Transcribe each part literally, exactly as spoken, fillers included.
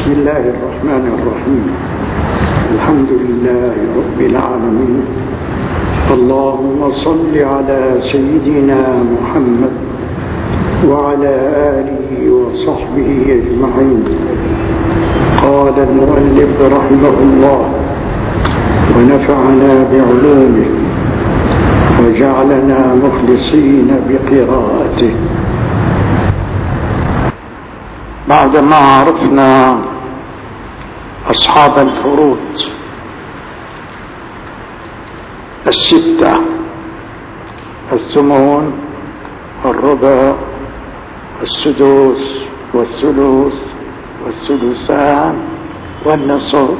بسم الله الرحمن الرحيم. الحمد لله رب العالمين. اللهم صل على سيدنا محمد وعلى آله وصحبه أجمعين. قال المؤلف رحمه الله: ونفعنا بعلومه وجعلنا مخلصين بقراءته. بعدما عرفنا أصحاب الفروض الستة، الثمن والربع والسدس والثلث والثلثان والنصف،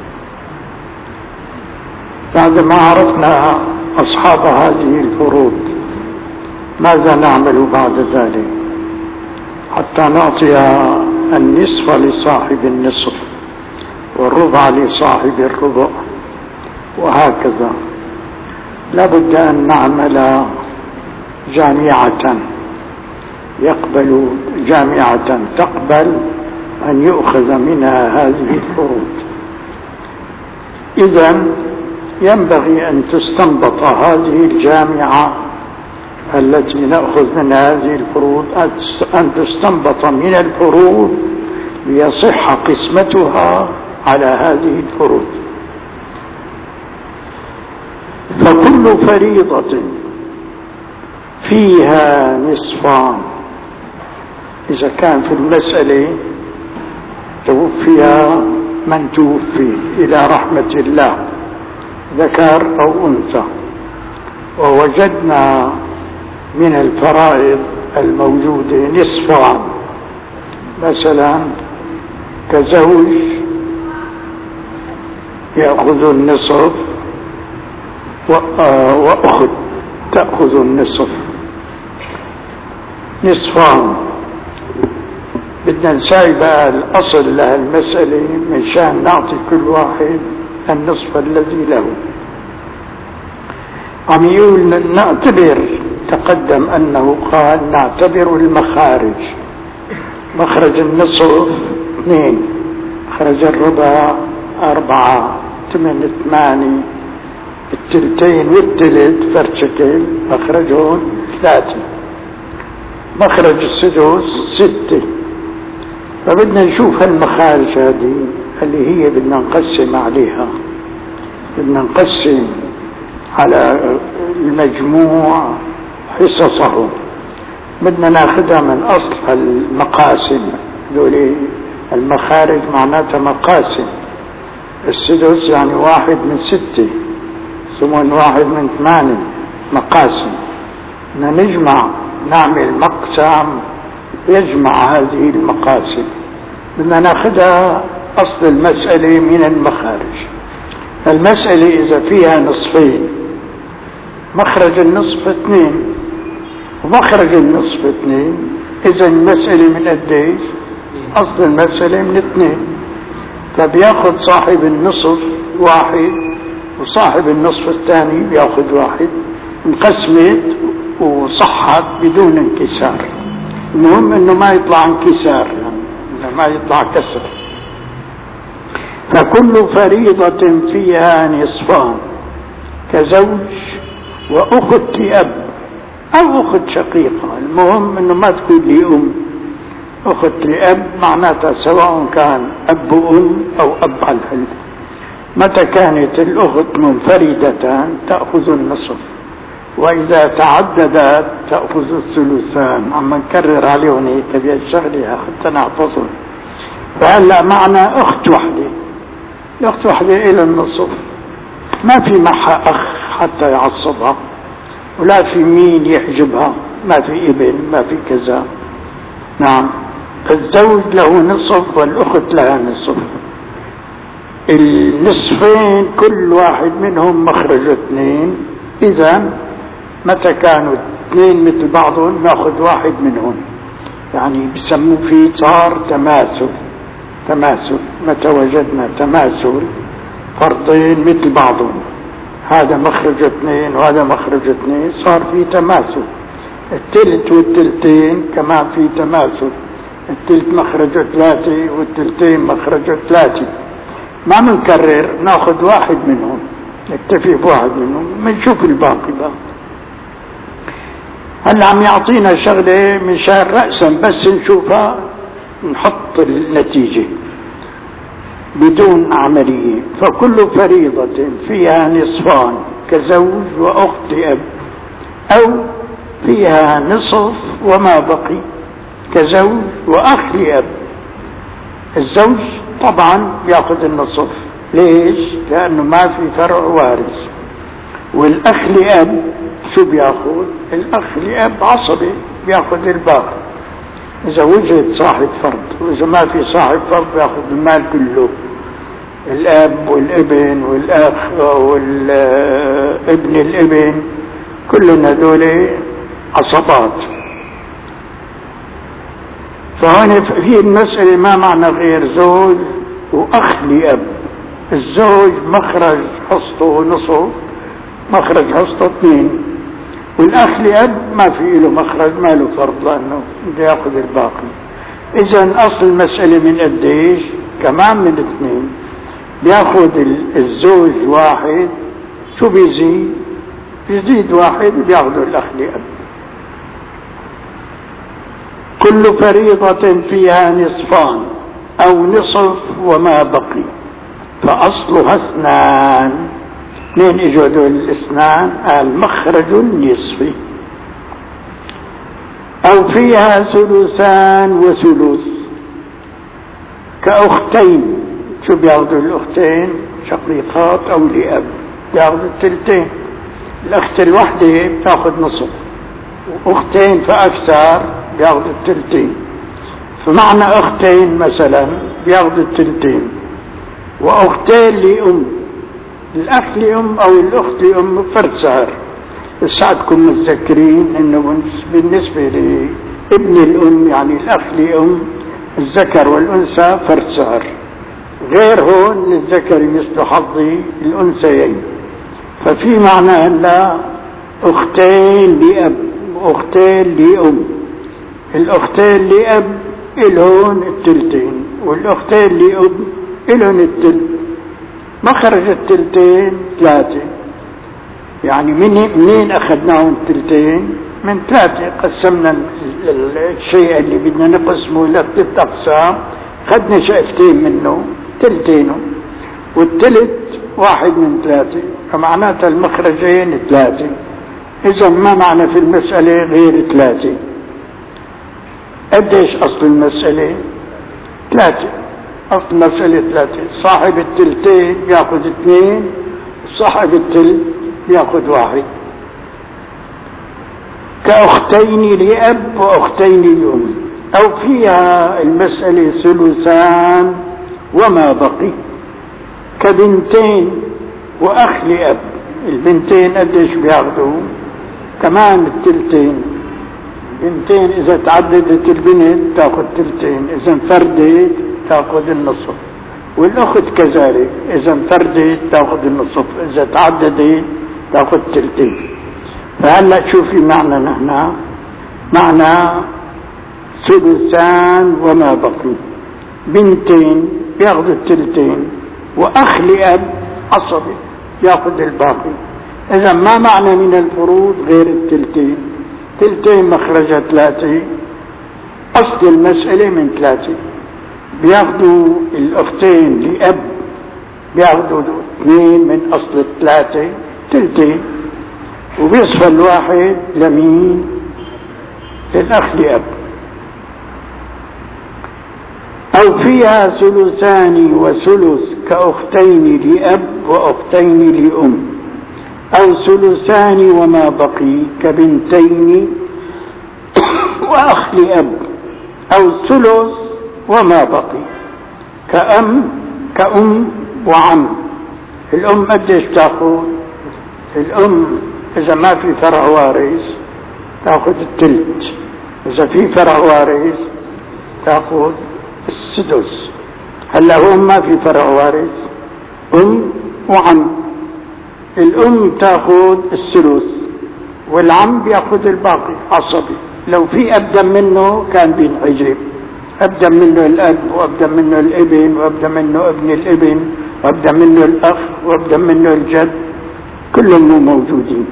بعدما عرفنا أصحاب هذه الفروض ماذا نعمل بعد ذلك حتى نعطي النصف لصاحب النصف والربع لصاحب الربع وهكذا؟ لابد أن نعمل جامعة يقبل جامعة تقبل أن يؤخذ منها هذه الفروض. إذن ينبغي أن تستنبط هذه الجامعة التي نأخذ من هذه الفروض، أن تستنبط من الفروض ليصح قسمتها على هذه الفروض. فكل فريضة فيها نصفان، إذا كان في المسألة توفي من توفي إلى رحمة الله ذكر أو أنثى، ووجدنا من الفرائض الموجودة نصفان، مثلا كزوج يأخذ النصف وأخت تأخذ النصف، نصفان. بدنا نسايب الأصل لها المسألة من شان نعطي كل واحد النصف الذي له. عم يقول نعتبر، تقدم أنه قال نعتبر المخارج، مخرج النصف اثنين، مخرج الربع أربعة، ثمان ثمانية، التلتين والتلت فرشكل مخرجون ثلاثة، مخرج السدس ستة. فبدنا نشوف المخارج هذه اللي هي بدنا نقسم عليها، بدنا نقسم على المجموع حصصه، بدنا ناخذها من أصل المقاسم. دولي المخارج معناتها مقاسم، السدس يعني واحد من ستة، ثمن واحد من ثمانية، مقاسم. بدنا نجمع، نعمل مقسم يجمع هذه المقاسم، بدنا ناخذها أصل المسألة من المخارج. المسألة إذا فيها نصفين، مخرج النصف اثنين ومخرج النصف اثنين، إذا المسألة من قديش؟ أصل المسألة من اثنين. فبياخذ صاحب النصف واحد وصاحب النصف الثاني بياخذ واحد، انقسمت وصحت بدون انكسار. المهم انه ما يطلع انكسار، يعني ما يطلع كسر. فكل فريضة فيها نصفان، كزوج وأخت أب أو أخت شقيقة، المهم أنه ما تكون لي أم. أخت لأب معناتها سواء كان أب أم أو أب على الحل. متى كانت الأخت منفردة تأخذ النصف، وإذا تعددت تأخذ الثلثان. عم نكرر عليهم هيك تبي الشغلة حتى نحفظهم. فهلا معنا أخت وحدة، الأخت وحدة إلى النصف، ما في معها أخ حتى يعصبها، ولا في مين يحجبها، ما في ابن، ما في كذا. نعم، الزوج له نصف والأخت لها نصف. النصفين كل واحد منهم مخرج اثنين، إذا متى كانوا اثنين مثل بعضهم ناخذ واحد منهم، يعني بسموه فيه صار تماثل. تماثل متى وجدنا تماثل فرضين مثل بعضهم، هذا مخرج اثنين وهذا مخرج اثنين، صار في تماثل. التلت والتلتين كمان في تماثل، التلت مخرجه ثلاثة والتلتين مخرجه ثلاثة، ما منكرر، ناخذ واحد منهم، نكتفي بواحد منهم، منشوف الباقي بقى. هلا عم يعطينا شغلة مشان رأسا بس نشوفها نحط النتيجة بدون عملية. فكل فريضة فيها نصفان كزوج وأخت أب، أو فيها نصف وما بقي كزوج وأخ لأب. الزوج طبعا يأخذ النصف، ليش؟ لأنه ما في فرع وارث. والأخ لأب شو بياخذ؟ الأخ لأب عصبي بياخذ الباقي إذا وجد صاحب فرض، وإذا ما في صاحب فرض بياخذ المال كله. الأب والابن والأخ والابن الابن كلهم هذول عصبات. فهنا في المسألة ما معنى غير زوج وأخ لأب. الزوج مخرج حصته نصف، مخرج حصته اثنين، والأخ لأب ما في له مخرج، ما له فرض لأنه بده ياخذ الباقي. إذا أصل المسألة من قديش؟ كمان من اثنين. بياخذ الزوج واحد، شو بيزيد؟ بيزيد واحد بياخذه الأخ لأب. كل فريضة فيها نصفان أو نصف وما بقي فأصلها اثنان. اثنين اجوا هذول الاثنان؟ المخرج النصفي. أو فيها ثلثان وثلث كأختين. شو بياخذوا الأختين؟ شقيقات أو لأب بياخذوا الثلثين. الأخت الوحدة بتاخذ نصف، وأختين فأكثر بياخذوا الثلثين. فمعنى أختين مثلا بياخذوا الثلثين، وأختين لأم. الأخ لأم أو الأخت لأم فرد سعر. ساعدكم متذكرين إنه بالنسبة لابن الأم يعني الأخ لأم الذكر والأنثى فرد سعر، غير هون للذكر مثل حظ الأنثيين. ففي معنى هلا أختين لأب وأختين لأم. الأختين لأب إلهن التلتين، والأختين لأب إلهن التلت. مخرج التلتين ثلاثة، يعني من منين أخذناهم التلتين؟ من ثلاثة. قسمنا الشيء اللي بدنا نقسمه لثلاث أقسام، أخذنا شقفتين منه تلتينه، والتلت واحد من ثلاثة، فمعناتها المخرجين ثلاثة. إذا ما معنى في المسألة غير ثلاثة. قديش أصل المسألة؟ ثلاثة. أصل المسألة ثلاثة. صاحب التلتين بياخذ اثنين، صاحب التلت بياخذ واحد. كأختين لأب وأختين لأم. أو فيها المسألة ثلثان وما بقي كبنتين وأخ لأب. البنتين قديش بياخذوا؟ كمان التلتين. بنتين إذا تعددت البنت تأخذ تلتين، إذا انفردت تأخذ النصف، والأخت كذلك إذا انفردت تأخذ النصف، إذا تعددت تأخذ تلتين. فهلا شوفي معنى نحن معنى ثلثان وما بقي. بنتين بياخذوا التلتين، وأخ لأب عصبي ياخذ الباقي. إذا ما معنى من الفروض غير التلتين. تلتين مخرجها ثلاثة. أصل المسألة من ثلاثة. بياخذوا الأختين لأب بياخذوا اثنين من أصل الثلاثة تلتين، وبيصفى الواحد لمين؟ للأخ لأب. أو فيها ثلثان وثلث كأختين لأب وأختين لأم. أو ثلثان وما بقي كبنتين وأخ لأب. أو ثلث وما بقي كأم كأم وعم. الأم قديش تأخذ؟ الأم إذا ما في فرع وارث تأخذ التلت، إذا في فرع وارث تأخذ السدس. هلا هون ما في فرع وارث، أم وعم. الأم تأخذ الثلث، والعم بيأخذ الباقي عصبي. لو في أقدم منه كان بينحجب، أبدأ منه الأب، وأبدأ منه الابن، وأبدأ منه ابن الابن، وأبدأ منه الأخ، وأبدأ منه الجد، كلهم موجودين.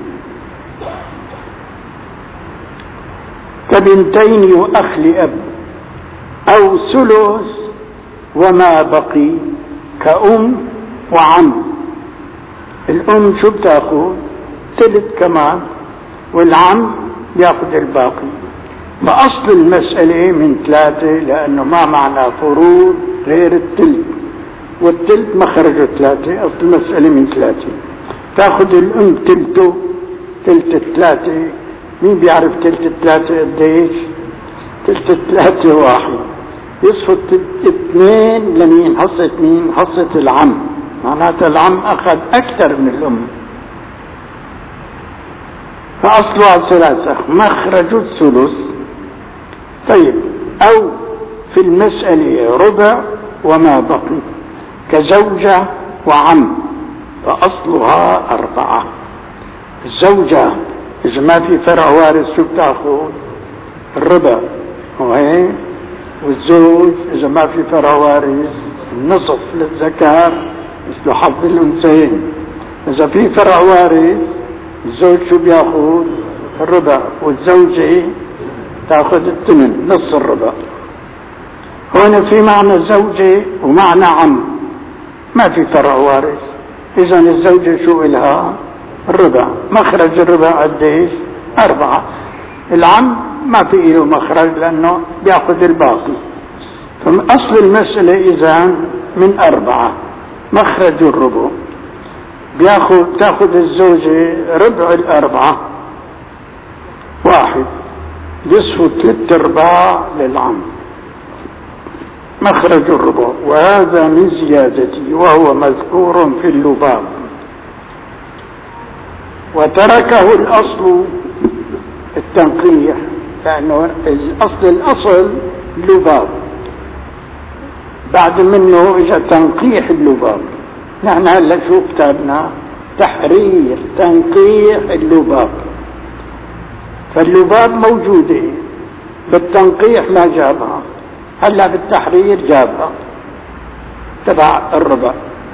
كبنتين وأخ لأب، أو ثلث وما بقي، كأم وعم. الأم شو بتاخذ؟ ثلث كمان، والعم ياخذ الباقي. فأصل المسألة من ثلاثة، لأنه ما معنى فروض غير الثلث، والثلث مخرجه ثلاثة. أصل المسألة من ثلاثة، تاخذ الأم ثلثه، ثلث الثلاثة. مين بيعرف ثلث الثلاثة قديش؟ ثلث الثلاثة واحد، يصفوا اثنين لمين؟ حصة مين؟ حصة العم. معناتها العم أخذ أكثر من الأم. فأصلها ثلاثة، مخرج الثلث. طيب، أو في المسألة ربع وما بقي، كزوجة وعم، فأصلها أربعة. الزوجة إذا ما في فرع وارث شو بتاخذ؟ الربع، وهي والزوج إذا ما في فرع وارث النصف للذكر مثل حظ الأنثيين. إذا في فرع وارث الزوج شو بياخذ؟ الربع، والزوجة تاخذ الثمن، نص الربع. هون في معنى زوجة ومعنى عم، ما في فرع وارث. إذا الزوجة شو إلها؟ الربع. مخرج الربع قديش؟ أربعة. العم ما في له مخرج لأنه بياخذ الباقي. فأصل المسألة إذا من أربعة، مخرج الربع بياخذ، تاخذ الزوجة ربع الأربعة واحد، يصفوا ثلاث أرباع للعم، مخرج الربع. وهذا من زيادته، وهو مذكور في اللباب. وتركه الأصل التنقيح، لأنه الأصل الأصل اللباب، بعد منه إجا تنقيح اللباب. نحن هلا شو كتابنا؟ تحرير تنقيح اللباب. فاللباب موجودة، بالتنقيح ما جابها، هلا بالتحرير جابها تبع الربع.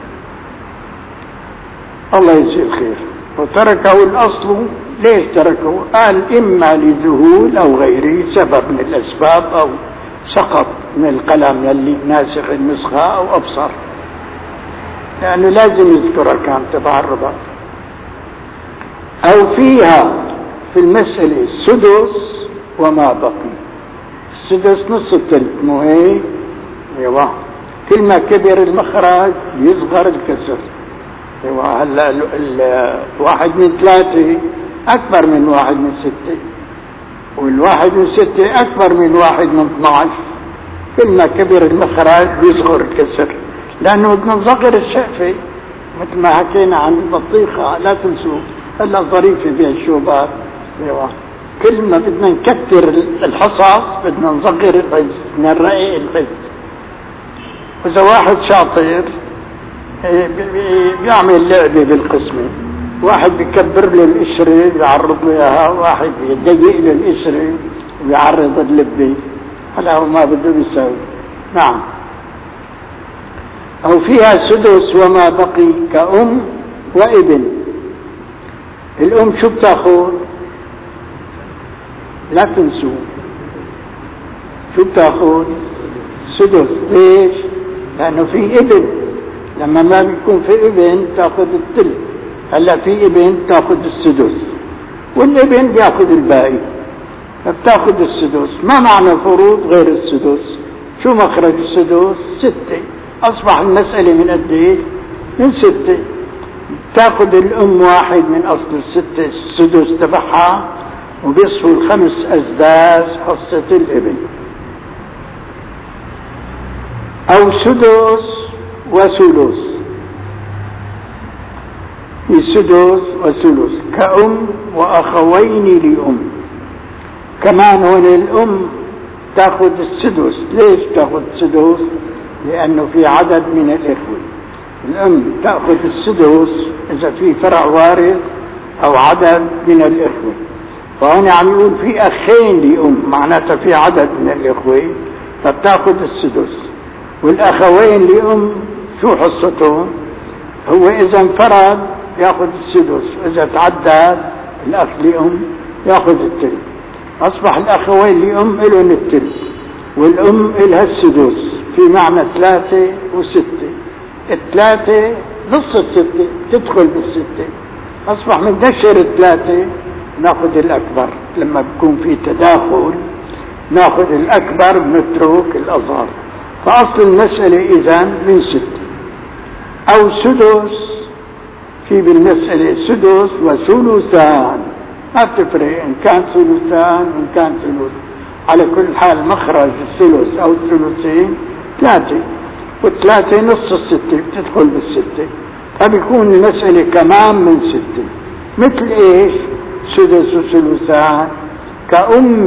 الله يجزيه الخير. وتركه الأصل، ليش تركه؟ قال إما لذهول أو غيره، سبب من الأسباب، أو سقط من القلم يلي ناسخ النسخة أو أبصر، لأنه لازم يذكرها كان تبع الربع. أو فيها في المسألة السدس وما بقي. السدس نص الثلث، مو هيك؟ ايوه، كل ما كبر المخرج يصغر الكسر. ايوه، هلا الواحد من ثلاثة أكبر من واحد من ستة، والواحد من ستة أكبر من واحد من اثناعش. كل ما كبر المخرج يصغر الكسر، لأنه بدنا نصغر الشقفة مثل ما حكينا عن البطيخة، لا تنسوا هلا ظريفة بها الشوبات. ايوه، كل ما بدنا نكتر الحصص بدنا نصغر الغز، بدنا نرقق الغز. إذا واحد شاطر بيعمل لعبة بالقسمة، واحد بيكبر له القشرة بيعرض له اياها، واحد بيضيق له القشرة وبيعرض اللبة، هلا هو ما بده يساوي. نعم. أو فيها سدس وما بقي، كأم وابن. الأم شو بتاخذ؟ لا تنسوا شو بتاخذ؟ سدس. ليش؟ لأنه في ابن، لما ما بيكون في ابن تاخذ الثلث، هلا في ابن تاخذ السدس، والابن بياخذ الباقي، فبتاخذ السدس. ما معنى فروض غير السدس؟ شو مخرج السدس؟ ستة. أصبح المسألة من قد ايه؟ من ستة. تاخذ الأم واحد من أصل الستة السدس تبعها، وبيصفوا الخمس أسداس حصة الابن. أو سدس وثلث، في سدس وثلث، كأم وأخوين لأم. كمان هون الأم تاخذ السدس. ليش تاخذ السدس؟ لأنه في عدد من الإخوة. الأم تأخذ السدس إذا في فرع وارث أو عدد من الإخوة. فهنا عم يقول في أخين لأم، معناتها في عدد من الإخوة، فبتاخذ السدس. والأخوين لأم شو حصتهم؟ هو إذا انفرد ياخذ السدس، إذا تعدد الأخ لأم ياخذ التلت. أصبح الأخوين لأم إلهم التلت والأم إلها السدس، في معنى ثلاثة وستة. الثلاثة نص الستة تدخل بالستة، أصبح من دشر الثلاثة ناخذ الأكبر. لما بيكون في تداخل ناخذ الأكبر نترك الأصغر. فأصل المسألة إذن من ستة أو سدس. في بالمسألة سدس وثلثان، ما بتفرق إن كان ثلثان وإن كان ثلث، على كل حال مخرج الثلث أو الثلثين ثلاثة، والثلاثة نص الستة بتدخل بالستة، فبيكون المسألة كمان من ستة. مثل إيش؟ سدس وثلثان كأم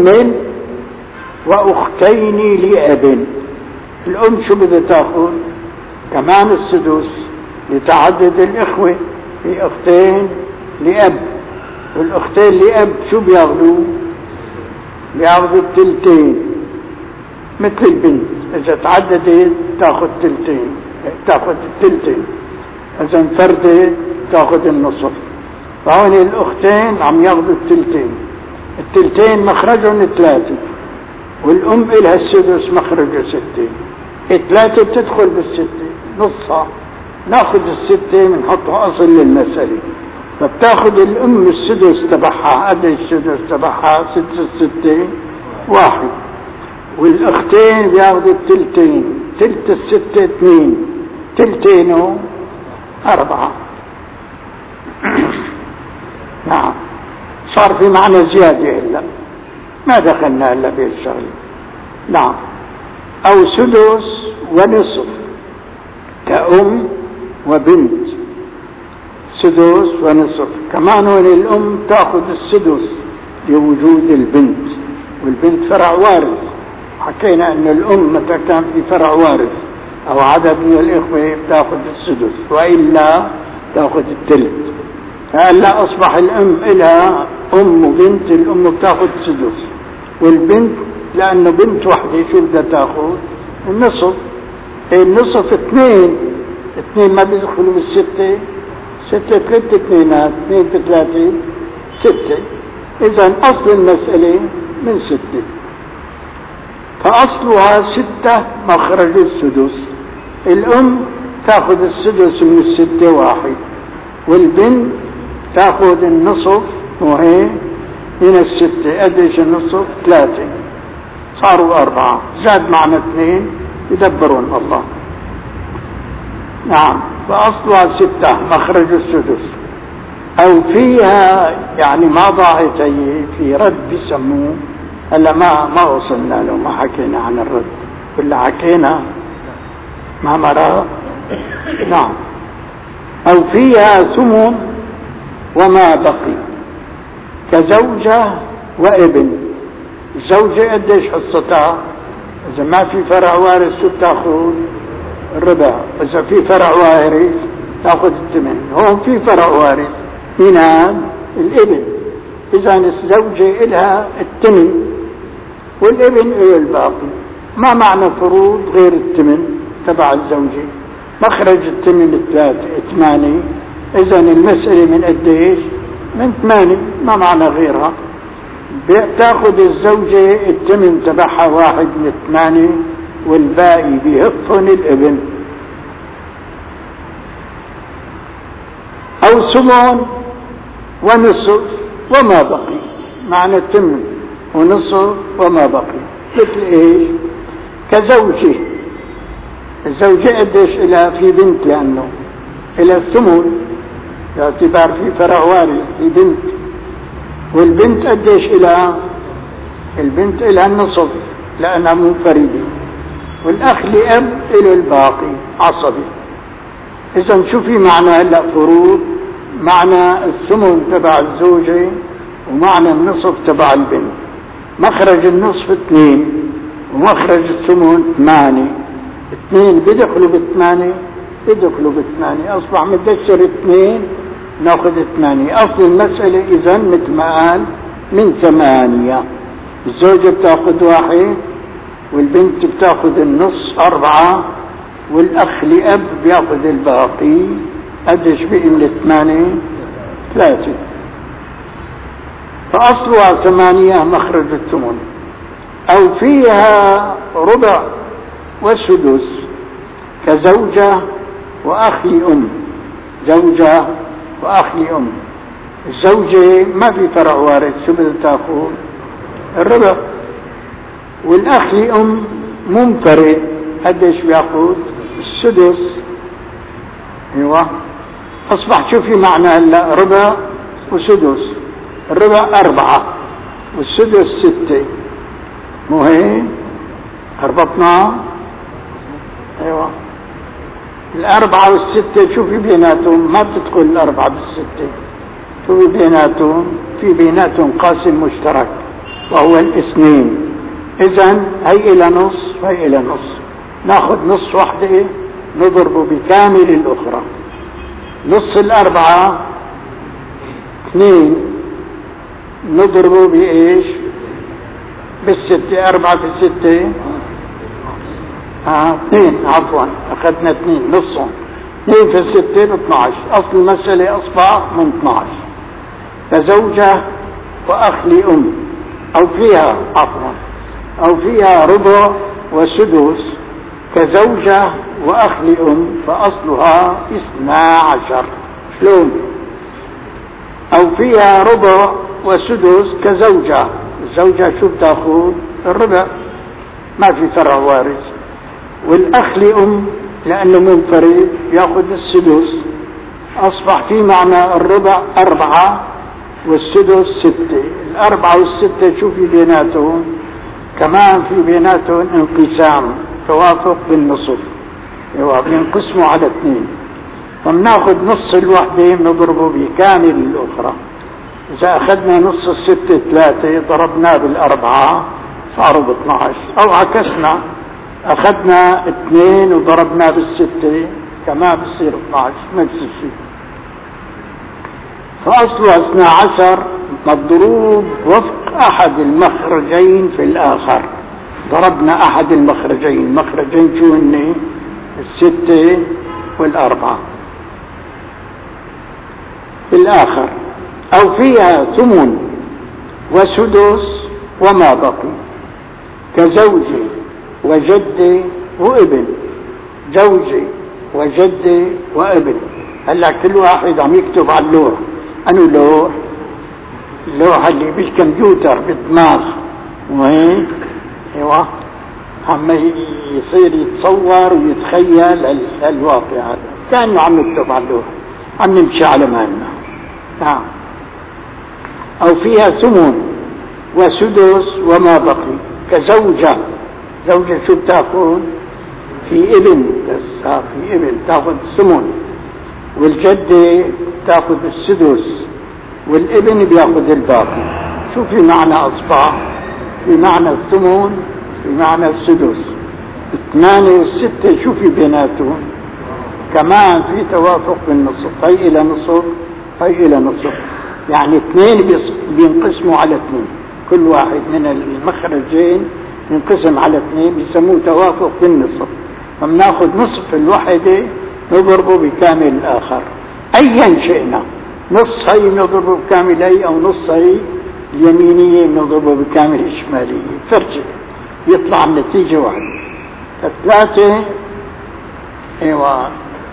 وأختين لأب. الأم شو بدها تأخذ؟ كمان السدس لتعدد الإخوة، في أختين لأب، والأختين لأب شو بياخذوا؟ بياخذوا التلتين. مثل البنت إذا تعددت تأخذ تلتين، تأخذ التلتين، إذا انفردت تأخذ النصف. فهون الأختين عم ياخذوا التلتين، التلتين مخرجهم ثلاثة، والأم إلها السدس مخرجه ستة. الثلاثة تدخل بالستة نصها، ناخذ الستة بنحطها أصل للمسألة. فبتاخذ الأم السدس تبعها، قد السدس تبعها ست الستة واحد، والأختين بياخذوا التلتين، تلت الستة اثنين، تلتينه أربعة. نعم، صار في معنى زيادة إلا ما دخلنا إلا بهالشغلة. نعم، أو سدس ونصف كأم وبنت، سدس ونصف. كمان هون الأم تأخذ السدس لوجود البنت، والبنت فرع وارث. حكينا أن الأم متى كان في فرع وارث أو عدد من الإخوة تأخذ السدس، وإلا تأخذ التلت. فهلا أصبح الأم إلها أم وبنت، الأم بتأخذ السدس، والبنت لأنه بنت وحدة شو بدها تأخذ؟ النصف. النصف اثنين، اثنين ما بيدخلوا بالستة، ستة ثلاثة اثنينات، اثنين في ثلاثة ستة. إذا أصل المسألة من ستة، فأصلها ستة مخرج السدس. الأم تأخذ السدس من الستة واحد، والبنت تأخذ النصف وهي من الستة. قديش النصف؟ ثلاثة، صاروا أربعة، زاد معنا اثنين يدبرون الله. نعم، فأصلها ستة مخرج السدس. أو فيها يعني ما ضاعت هي في رد بسموه. هلا ما ما وصلنا له، ما حكينا عن الرد، ولا حكينا ما مرة. نعم، أو فيها ثمن وما بقي كزوجة وابن. الزوجة قديش حصتها؟ إذا ما في فرع وارث شو بتاخذ؟ الربع. إذا في فرع وارث تاخذ الثمن. هون في فرع وارث، مين هذا؟ الابن. إذا الزوجة إلها الثمن والابن إله الباقي. ما معنى فروض غير الثمن تبع الزوجة؟ مخرج الثمن الثلاثة ثمانية. إذا المسألة من قديش؟ من ثمانية، ما معنى غيرها. بتاخذ الزوجة الثمن تبعها واحد من ثمانية، والباقي بيهفن الابن. أو ثمن ونصف وما بقي، معنى الثمن ونصف وما بقي. مثل ايش؟ كزوجة. الزوجة قديش إلها؟ في بنت، لأنه إلها الثمن باعتبار في فرع وارث في بنت. والبنت قديش إلها؟ البنت إلها النصف لأنها منفردة، والأخ لأب إله الباقي عصبي. إذا شو في معنى هلا فروض؟ معنى الثمن تبع الزوجة ومعنى النصف تبع البنت. مخرج النصف اثنين ومخرج الثمن ثمانية. اثنين بدخلوا بالثمانية، بدخلوا بالثمانية، أصبح متدشر اثنين ناخذ ثمانية. أصل المسألة إذن مثل ما قال من ثمانية. الزوجة بتاخذ واحد والبنت بتاخذ النص أربعة، والأخ لأب بياخذ الباقي. قديش بقي من الثمانية؟ ثلاثة. فأصلها ثمانية مخرج الثمن. أو فيها ربع وسدس كزوجة وأخ لأم. زوجة وأخ لأم. الزوجة ما في فرع وارث، شو بدها تاخذ؟ الربع. والأخ لأم منفرد، قديش بياخذ؟ السدس. ايوه. اصبح شوفي معنى هلا ربع وسدس. الربع أربعة والسدس ستة، مو هيك؟ ربطنا. ايوه. الأربعة والستة شوفي بيناتهم، ما بتدخل الأربعة بالستة، شوفي بيناتهم، في بيناتهم قاسم مشترك وهو الاثنين. إذن هي إلى نص وهي إلى نص، ناخذ نص واحدة نضربه بكامل الأخرى. نص الأربعة اثنين نضربه بإيش؟ بالستة. أربعة في الستة ها اثنين، عفوا أخذنا اثنين نصهم. اثنين في الستة باثناعش. أصل المسألة أصبح من اثناعش. فزوجة وأخ لأم أو فيها عفوا أو فيها ربع وسدس كزوجة وأخ لأم، فأصلها اثنا عشر. شلون؟ أو فيها ربع وسدس كزوجة. الزوجة شو بتاخذ؟ الربع، ما في فرع وارث. والأخ لأم لأنه منفرد يأخذ السدس. أصبح في معنى الربع أربعة والسدس ستة. الأربعة والستة شو في بيناتهم؟ كمان في بيناتهم انقسام، توافق بالنصف. ايوه بينقسموا على اثنين، فبناخذ نص الوحدة بنضربه بكامل الأخرى. إذا أخذنا نص الستة ثلاثة ضربناه بالأربعة صاروا باثناعش، أو عكسنا أخذنا اثنين وضربناه بالستة كمان بصير اثناعش، نفس الشيء. فأصله اثنا عشر مضروب وفق أحد المخرجين في الآخر. ضربنا أحد المخرجين. المخرجين شو هن؟ الستة والأربعة في الآخر. أو فيها ثمن وسدس وما بقي كزوجي وجدي وابن. زوجي وجدي وابن. هلا كل واحد عم يكتب على اللوح. أنو لوح؟ اللوح اللي بالكمبيوتر بالدماغ، وهيك ايوه عم يصير يتصور ويتخيل الواقع هذا كأنه عم يكتب على اللوح، عم نمشي على مالنا. نعم. أو فيها ثمن وسدس وما بقي كزوجة. زوجة شو بتاخذ؟ في ابن بس، في ابن تاخذ الثمن، والجدة تاخذ السدس، والابن بياخذ الباقي. شو في معنى أصبح؟ في معنى الثمن، في معنى السدس. الثمانية والستة شو في بيناتهم؟ كمان في توافق بالنصف. هي إلى نصف هي إلى نصف، يعني اثنين بينقسموا على اثنين. كل واحد من المخرجين ينقسم على اثنين، بيسموه توافق بالنصف. فبناخذ نصف الوحدة نضربه بكامل الآخر أيا شئنا. نص هي نضربه بكامل هي، أو نص هي اليمينية نضربه بكامل الشمالية. فرجة يطلع النتيجة واحدة. ثلاثة ايوه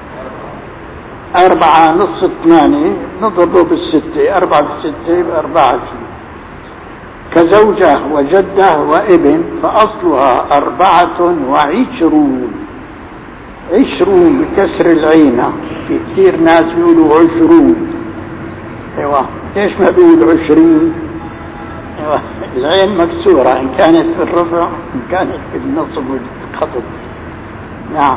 أربعة نص الثمانية نضربه بالستة. أربعة بالستة بأربعة كزوجة وجدة وابن، فأصلها أربعة وعشرون. عشرون بكسر العينة. في كثير ناس بيقولوا عشرون. ايوه ليش ما بيقولوا عشرين؟ ايوه العين مكسورة إن كانت في الرفع إن كانت في النصب والخفض. نعم.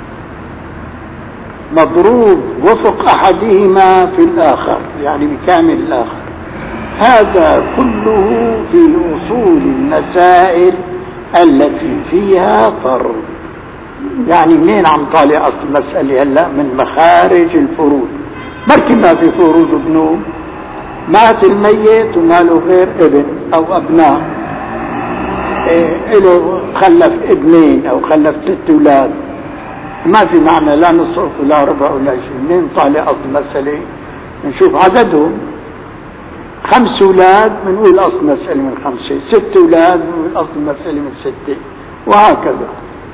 مضروب وفق أحدهما في الآخر، يعني بكامل الآخر. هذا كله في أصول المسائل التي فيها فرض. يعني منين عم طالع أصل المسألة هلا؟ من مخارج الفروض. مركب ما في فروض ابنه، مات الميت وما له غير ابن أو أبناء، إيه له خلف ابنين او خلف ست اولاد، ما في معنى لا نصف ولا ربع ولا شيء. منين طالع اصل المسألة؟ نشوف عددهم. خمس اولاد بنقول اصل مسألة من خمسة، ست اولاد بنقول اصل مسألة من ستة، وهكذا.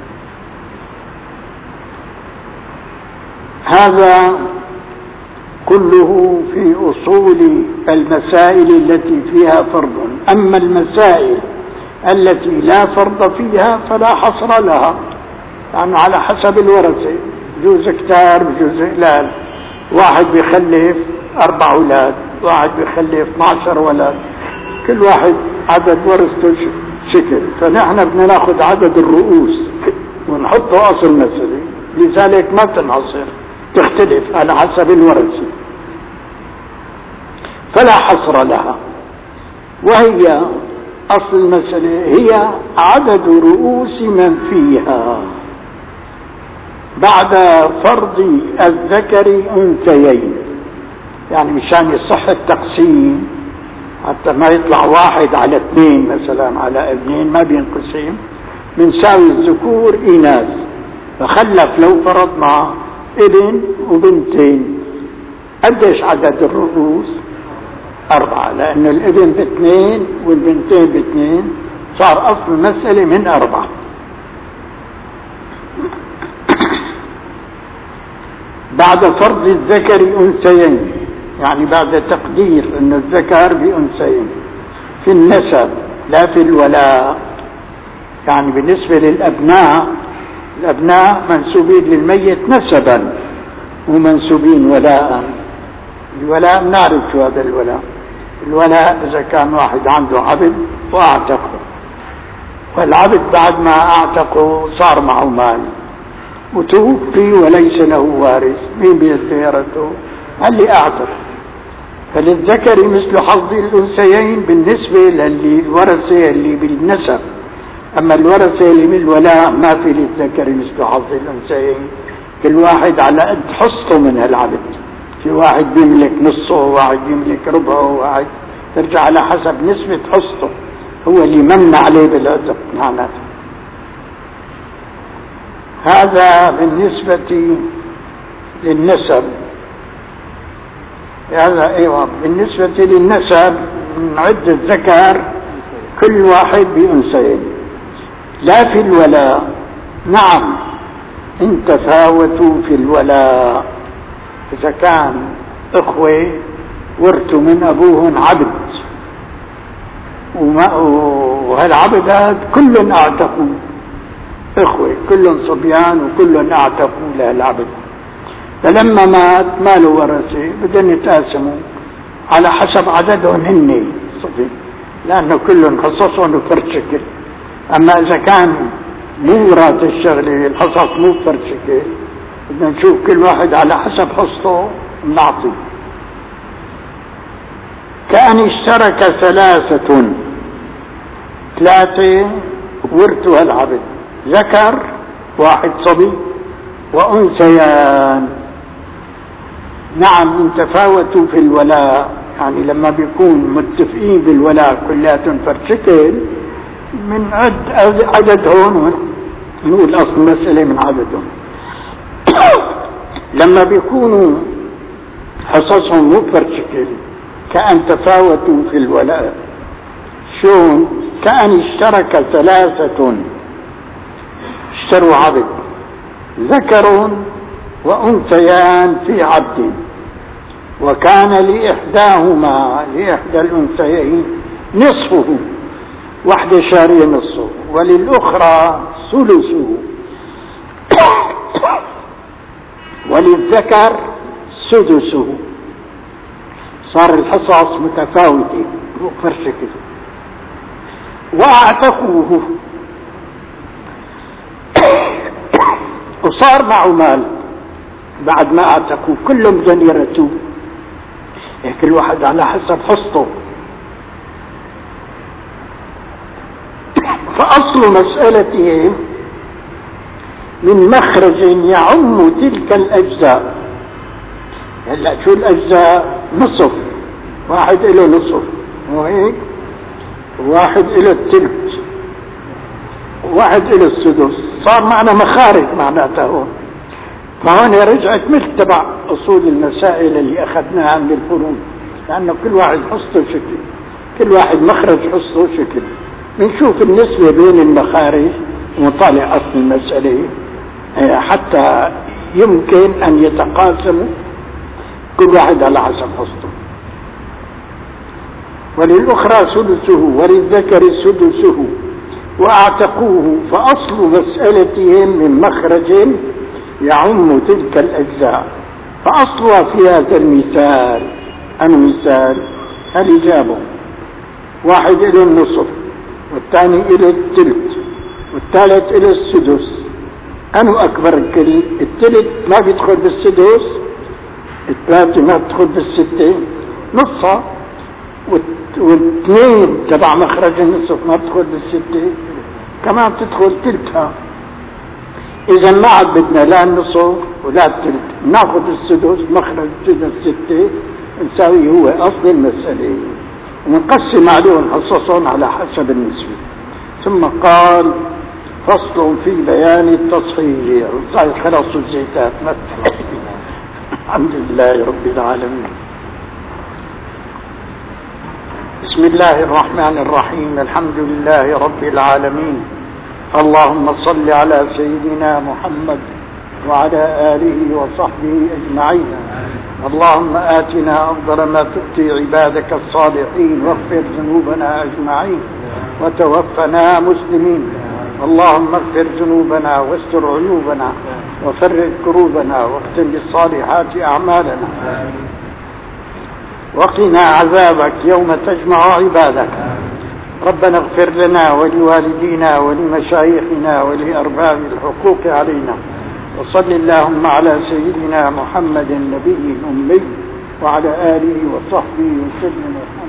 هذا كله في اصول المسائل التي فيها فرض. اما المسائل التي لا فرض فيها فلا حصر لها، يعني على حسب الورثة، بجوز كتار بجوز قلال. واحد بيخلف اربع اولاد، واحد بيخلف اثني عشر ولد، كل واحد عدد ورثته شكل. فنحن بدنا ناخذ عدد الرؤوس ونحطه اصل مسألة، لذلك ما تنحصر، تختلف على حسب الورثة فلا حصر لها. وهي أصل المسألة هي عدد رؤوس من فيها بعد فرض الذكر أنثيين. يعني مشان يصح التقسيم حتى ما يطلع واحد على اثنين مثلا على ابنين، ما بينقسم، بنساوي الذكور إناث. فخلف لو فرضنا ابن وبنتين، قديش عدد الرؤوس؟ أربعة، لأن الابن باثنين والبنتين باثنين، صار أصل المسألة من أربعة. بعد فرض الذكر أنثيين، يعني بعد تقدير أن الذكر بأنثيين في النسب لا في الولاء. يعني بالنسبة للأبناء، الأبناء منسوبين للميت نسبا ومنسوبين ولاء. الولاء نعرف شو هذا الولاء. الولاء إذا كان واحد عنده عبد وأعتقه، والعبد بعد ما أعتقه صار معه مال وتوفي وليس له وارث، مين بيتيرته؟ اللي أعتق. فللذكر مثل حظ الأنثيين بالنسبة للورثة اللي بالنسب. أما الورثة اللي من الولاء ما في للذكر مثل حظ الأنثيين، كل واحد على قد حصته من هالعبد. في واحد بيملك نصه، واحد بيملك ربعه، واحد ترجع على حسب نسبة حصته، هو اللي من عليه بالعتق معناته. هذا بالنسبة للنسب. هذا ايوه بالنسبة للنسب نعد الذكر كل واحد بأنثيين. لا في الولاء، نعم إن تفاوتوا في الولاء. إذا كان إخوة ورثوا من أبوهم عبد وهالعبد هذا كل اعتقوا، إخوة كلهم صبيان وكلهم اعتقوا لهالعبد، فلما مات ما له ورثة بدهم يتقاسموا على حسب عددهم هن صبي، لأنه كلهم حصصهم بفرد شكل. أما إذا كان مو مراد الشغلة الحصص مو بفرد شكل، بدنا نشوف كل واحد على حسب حصته نعطي. كأن اشترك ثلاثة، ثلاثة ورثوا هالعبد، ذكر واحد صبي وأنثيان. نعم إن تفاوتوا في الولاء، يعني لما بيكون متفقين بالولاء كلياتهم فرد شكل من عد عددهم، نقول أصل المسألة من عددهم. لما بيكونوا حصصهم مو فرد شكل كأن تفاوتوا في الولاء. شون؟ كأن اشترك ثلاثة، اشتروا عبد، ذكر وأنثيان في عبد، وكان لإحداهما لإحدى الأنثيين نصفه، واحدة شارية نصفه، وللأخرى ثلثه، وللذكر سدسه. صار الحصص متفاوتة فرشكة. واعتقوه وصار معه مال بعد ما اعتقوه، كلهم بدهم يرثوه، كل واحد على حسب حصته. فأصل مسألته من مخرج يعم تلك الأجزاء. هلا شو الأجزاء؟ نصف، واحد له نصف وهيك، واحد له الثلث، واحد إلى السدس، صار معنا مخارج معناته هون. فهون رجعت مثل تبع أصول المسائل اللي أخذناها من الفروض، لأنه كل واحد حصته شكل، كل واحد مخرج حصته شكل. بنشوف النسبة بين المخارج ونطالع أصل المسألة حتى يمكن أن يتقاسموا كل واحد على حسب حصته. وللأخرى سدسه وللذكر سدسه وأعتقوه، فأصل مسألتهم من مخرج يعم تلك الأجزاء. فأصلها في هذا المثال، المثال الإجابة، واحد إلى النصف والثاني إلى الثلث والثالث إلى السدس. أنو أكبر الكل؟ الثلث ما بيدخل بالسدس، الثلاثة ما بيدخل بالستة، نصها، والاثنين تبع مخرج النصف ما بتدخل بالستة، كمان بتدخل ثلثها. إذا ما عاد بدنا لا النصف ولا الثلث، ناخذ السدس مخرج الستة نساوي هو أصل المسألة، ونقسم عليهم حصصهم على حسب النسبة. ثم قال فصل في بيان التصحيح. خلصوا الزيتات. الحمد لله رب العالمين. بسم الله الرحمن الرحيم. الحمد لله رب العالمين. اللهم صل على سيدنا محمد وعلى آله وصحبه أجمعين. اللهم آتنا أفضل ما تؤتي عبادك الصالحين، واغفر ذنوبنا أجمعين، وتوفنا مسلمين. اللهم اغفر ذنوبنا واستر عيوبنا وفرج كروبنا واختم بالصالحات أعمالنا، وقنا عذابك يوم تجمع عبادك. ربنا اغفر لنا ولوالدينا ولمشايخنا ولأرباب الحقوق علينا. وصل اللهم على سيدنا محمد النبي الأمي وعلى آله وصحبه وسلم.